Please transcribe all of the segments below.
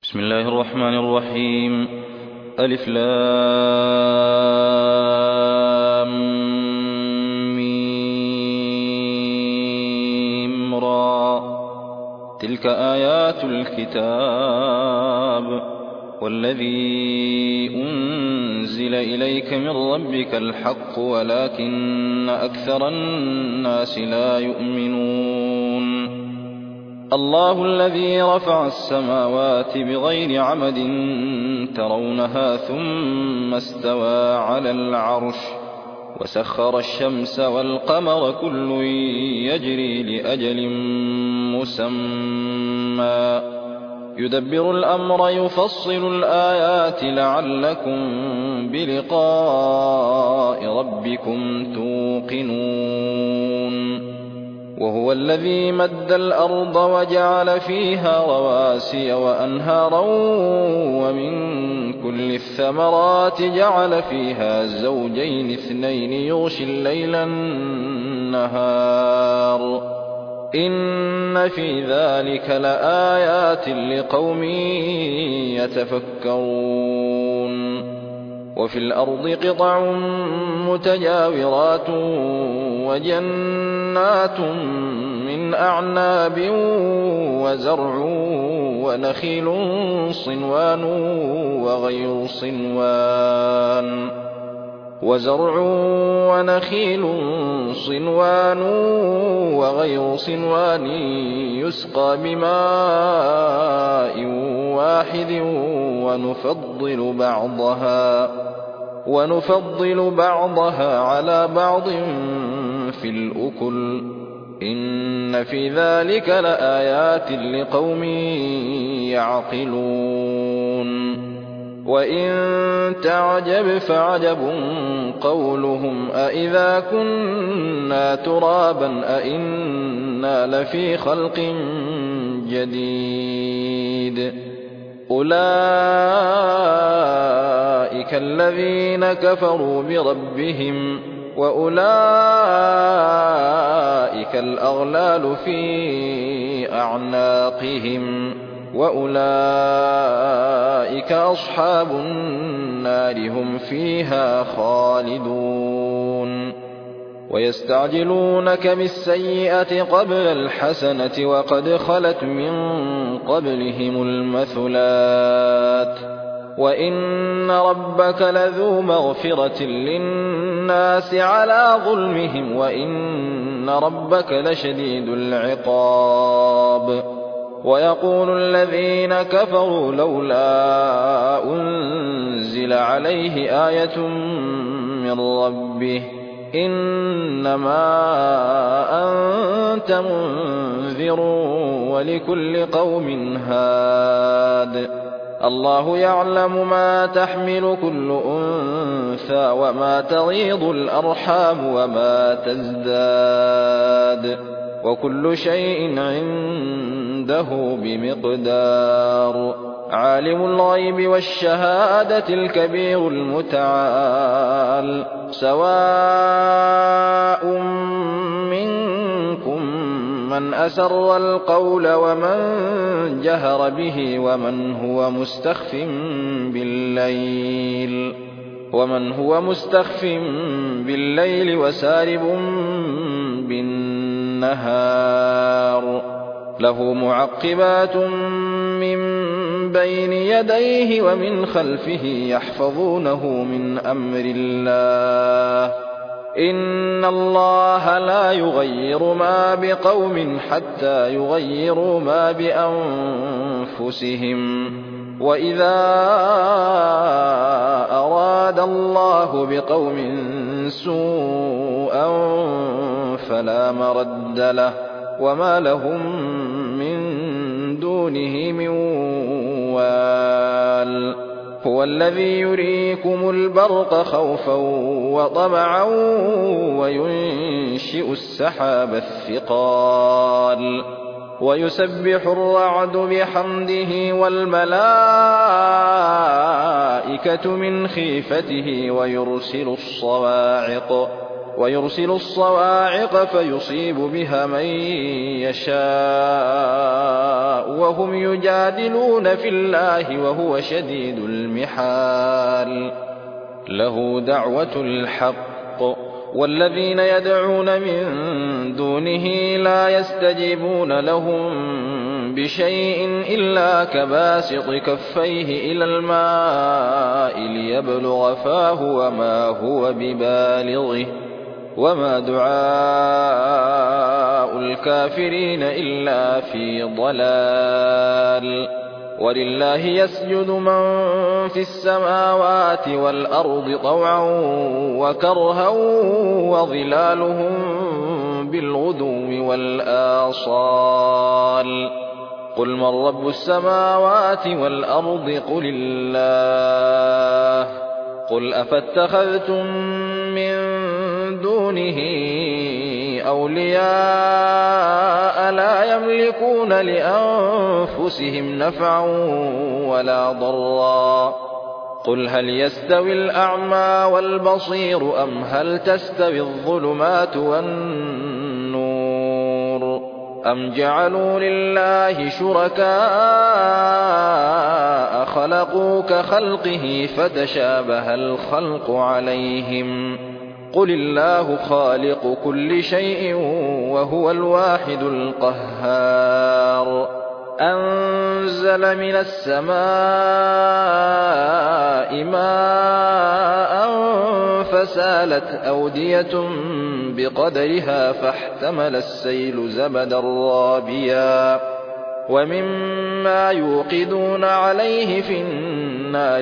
بسم الله الرحمن الرحيم. ألف لام ميم را. تلك آيات الكتاب والذي أنزل إليك من ربك الحق ولكن أكثر الناس لا يؤمنون. الله الذي رفع السماوات بغير عمد ترونها ثم استوى على العرش وسخر الشمس والقمر كل يجري لأجل مسمى يدبر الأمر يفصل الآيات لعلكم بلقاء ربكم توقنون. وهو الذي مد الأرض وجعل فيها رواسي وأنهارا ومن كل الثمرات جعل فيها زوجين اثنين يغشي الليل النهار إن في ذلك لآيات لقوم يتفكرون. وفي الأرض قطع متجاورات وجنات من أعناب وزرع ونخيل صنوان وغير صنوان يسقى بماء واحد ونفضل بعضها على بعض في الأكل إن في ذلك لآيات لقوم يعقلون. وإن تعجب فعجب قولهم أإذا كنا ترابا أإنا لفي خلق جديد أولئك الذين كفروا بربهم وأولئك الأغلال في أعناقهم وأولئك أصحاب النار هم فيها خالدون. ويستعجلونك بالسيئة قبل الحسنة وقد خلت من قبلهم المثلات وإن ربك لذو مغفرة للناس على ظلمهم وإن ربك لشديد العقاب. ويقول الذين كفروا لولا أنزل عليه آية من ربه إنما أنت منذر ولكل قوم هاد. الله يعلم ما تحمل كل أنثى وما تغيض الأرحام وما تزداد وكل شيء عنده بمقدار. عالم الغيب والشهادة الكبير المتعال سواء منكم من أسر القول ومن جهر به ومن هو مستخف بالليل وسارب بالنهار له معقبات من بين يديه ومن خلفه يحفظونه من أمر الله إن الله لا يغير ما بقوم حتى يغيروا ما بأنفسهم وإذا أراد الله بقوم سوءا فلا مرد له وما لهم من دونه من وال. هو الذي يريكم البرق خوفا وطمعا وينشئ السحاب الثقال ويسبح الرعد بحمده والملائكة من خيفته ويرسل الصواعق ويرسل الصواعق فيصيب بها من يشاء وهم يجادلون في الله وهو شديد المحال له دعوة الحق والذين يدعون من دونه لا يستجيبون لهم بشيء إلا كباسط كفيه إلى الماء ليبلغ فاه وما هو ببالغه وما دعاء الكافرين إلا في ضلال ولله يسجد من في السماوات والأرض طوعا وكرها وظلالهم بالغدو والآصال قل من رب السماوات والأرض قل الله قل أفاتخذتم من دونه أولياء لا يملكون لأنفسهم نفعا ولا ضرا قل هل يستوي الأعمى والبصير أم هل تستوي الظلمات والنور أم جعلوا لله شركاء خلقوا كخلقه فتشابه الخلق عليهم قل الله خالق كل شيء وهو الواحد القهار أنزل من السماء ماء فسالت أودية بقدرها فاحتمل السيل زبدا رابيا ومما يوقدون عليه في النار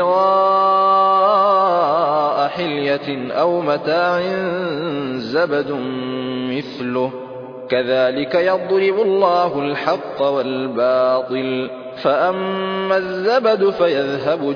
ابتغاء حلية أو متاع زبد مثله كذلك يضرب الله الحق والباطل فأما الزبد فيذهب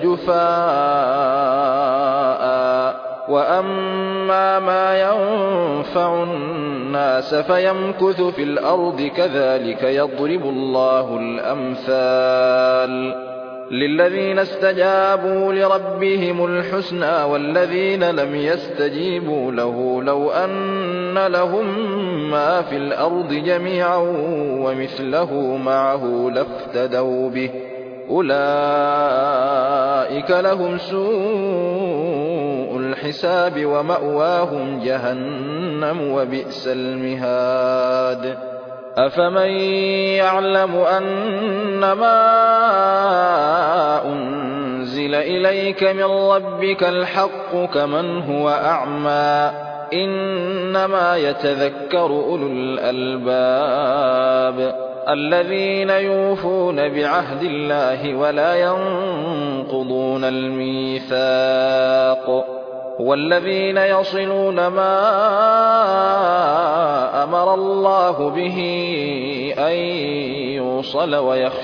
جفاء وأما ما ينفع الناس فيمكث في الأرض كذلك يضرب الله الأمثال للذين استجابوا لربهم الحسنى والذين لم يستجيبوا له لو أن لهم ما في الأرض جميعا ومثله معه لافتدوا به أولئك لهم سوء الحساب ومأواهم جهنم وبئس المهاد أفمن يعلم أنما أنزل إليك من ربك الحق كمن هو أعمى إنما يتذكر أولو الألباب الذين يوفون بعهد الله ولا ينقضون الميثاق والذين يصلون ما أمر الله به أن يوصل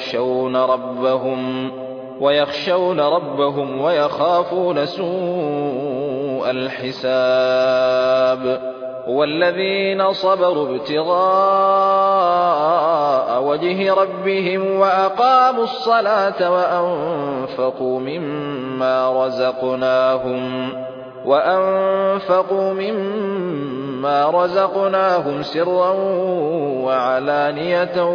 ويخشون ربهم ويخافون سوء الحساب والذين صبروا ابتغاء وجه ربهم وأقاموا الصلاة وأنفقوا مما رزقناهم سرا وعلانية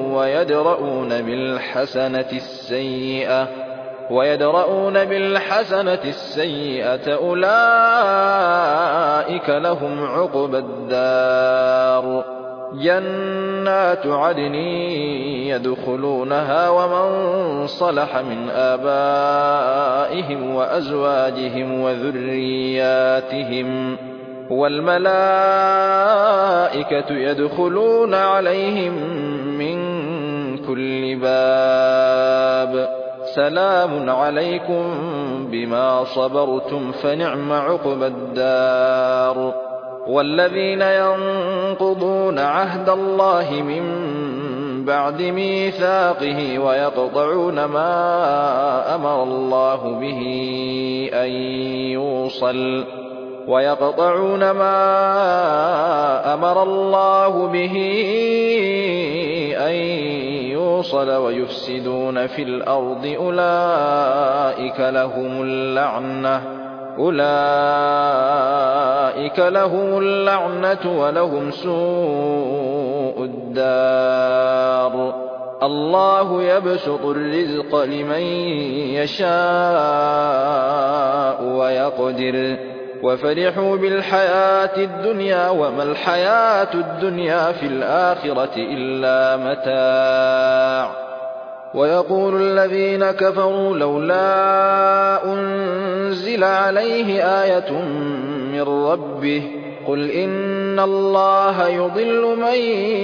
ويدرؤون بالحسنة السيئة أولئك لهم عقبى الدار جنات عدن يدخلونها ومن صلح من آبائهم وأزواجهم وذرياتهم والملائكة يدخلون عليهم من كل باب سلام عليكم بما صبرتم فنعم عقبى الدار والذين ينقضون عهد الله من بعد ميثاقه ويقطعون ما أمر الله به أن يوصل ويفسدون في الأرض أولئك لهم اللعنة أولئك لهم اللعنة ولهم سوء الدار الله يبسط الرزق لمن يشاء ويقدر وفرحوا بالحياة الدنيا وما الحياة الدنيا في الآخرة إلا متاع ويقول الذين كفروا لولا أنزل عليه آية من ربه قل إن الله يضل من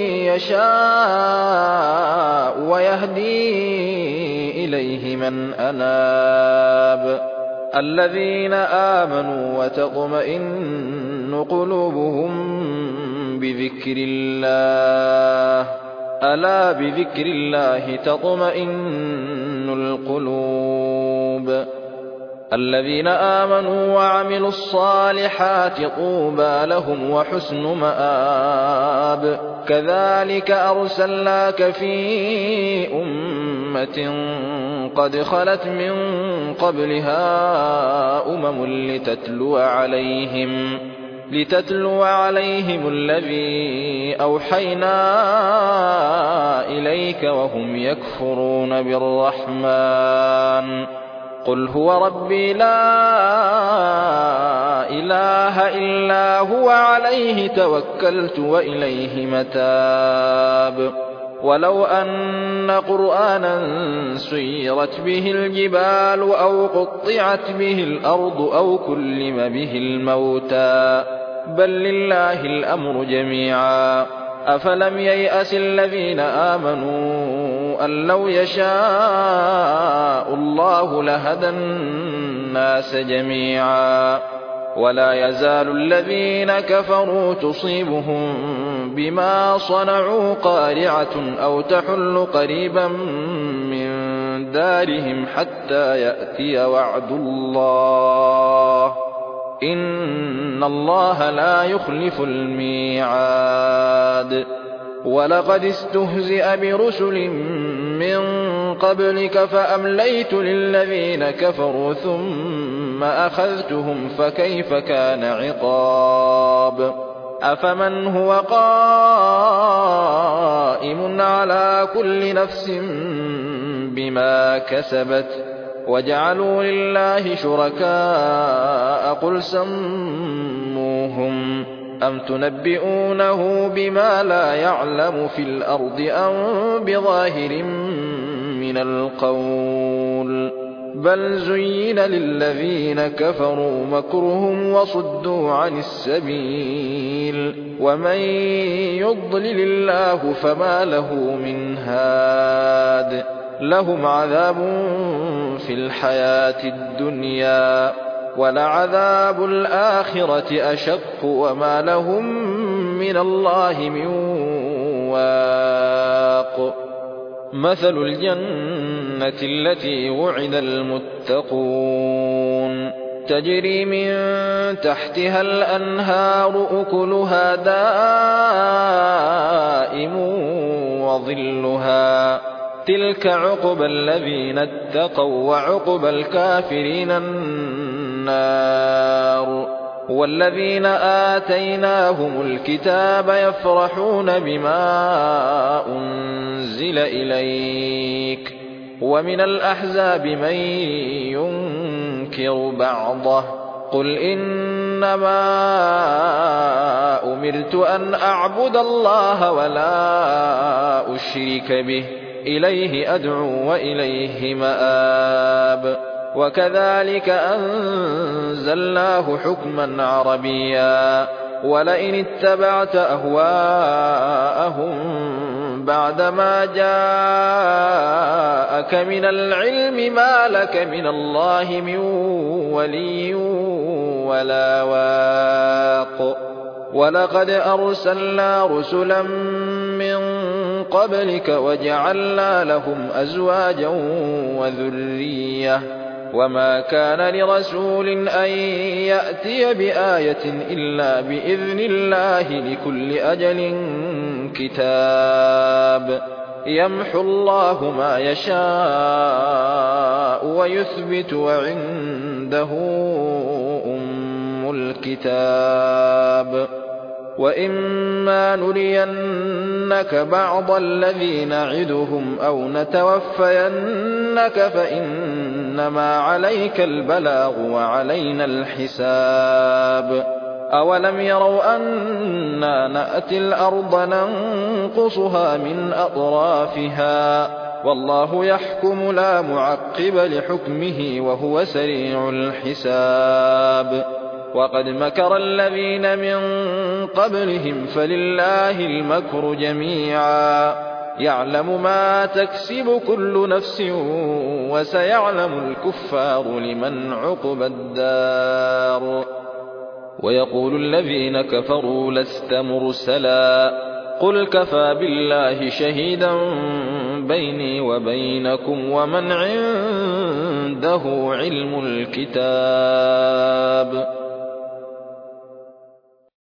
يشاء ويهدي إليه من أناب الذين آمنوا وتطمئن قلوبهم بذكر الله ألا بذكر الله تطمئن القلوب الذين آمنوا وعملوا الصالحات طوبى لهم وحسن مآب كذلك أرسلناك في أمة قد خلت من قبلها لتتلو عليهم الذي أوحينا إليك وهم يكفرون بالرحمن قل هو ربي لا إله إلا هو عليه توكلت وإليه متاب ولو أن قرآنا سيرت به الجبال أو قطعت به الأرض أو كلم به الموتى بل لله الأمر جميعا أفلم ييأس الذين آمنوا أن لو يشاء الله لهدى الناس جميعا ولا يزال الذين كفروا تصيبهم بما صنعوا قارعة أو تحل قريبا من دارهم حتى يأتي وعد الله إن الله لا يخلف الميعاد ولقد استهزئ برسل من قبلك فأمليت للذين كفروا ثم أخذتهم فكيف كان عقاب أفمن هو قائم على كل نفس بما كسبت وجعلوا لله شركاء قل سموهم أم تنبئونه بما لا يعلم في الأرض أم بظاهر من القول بل زين للذين كفروا مكرهم وصدوا عن السبيل ومن يضلل الله فما له من هاد لهم عذاب في الحياة الدنيا ولعذاب الآخرة أشق وما لهم من الله من واق مثل الجنة التي وعد المتقون تجري من تحتها الأنهار أكلها دائم وظلها تلك عقبى الذين اتقوا وعقبى الكافرين النار والذين آتيناهم الكتاب يفرحون بما أنزل إليك ومن الأحزاب من ينكر بعضه قل إنما أمرت أن أعبد الله ولا أشرك به إليه أدعو وإليه مآب وكذلك أنزلناه حكما عربيا ولئن اتبعت أهواءهم بعدما جاءك من العلم ما لك من الله من ولي ولا واق ولقد أرسلنا رسلا من قبلك وجعلنا لهم أزواجا وذرية وما كان لرسول أن يأتي بآية إلا بإذن الله لكل أجل كتاب يمحو الله ما يشاء ويثبت وعنده الكتاب وإما نرينك بعض الذي نعدهم أو نتوفينك فإنما عليك البلاغ وعلينا الحساب أولم يروا أنا نأتي الأرض ننقصها من أطرافها والله يحكم لا معقب لحكمه وهو سريع الحساب وقد مكر الذين من قبلهم فلله المكر جميعا يعلم ما تكسب كل نفس وسيعلم الكفار لمن عقبى الدار ويقول الذين كفروا لست مرسلا قل كفى بالله شهيدا بيني وبينكم ومن عنده علم الكتاب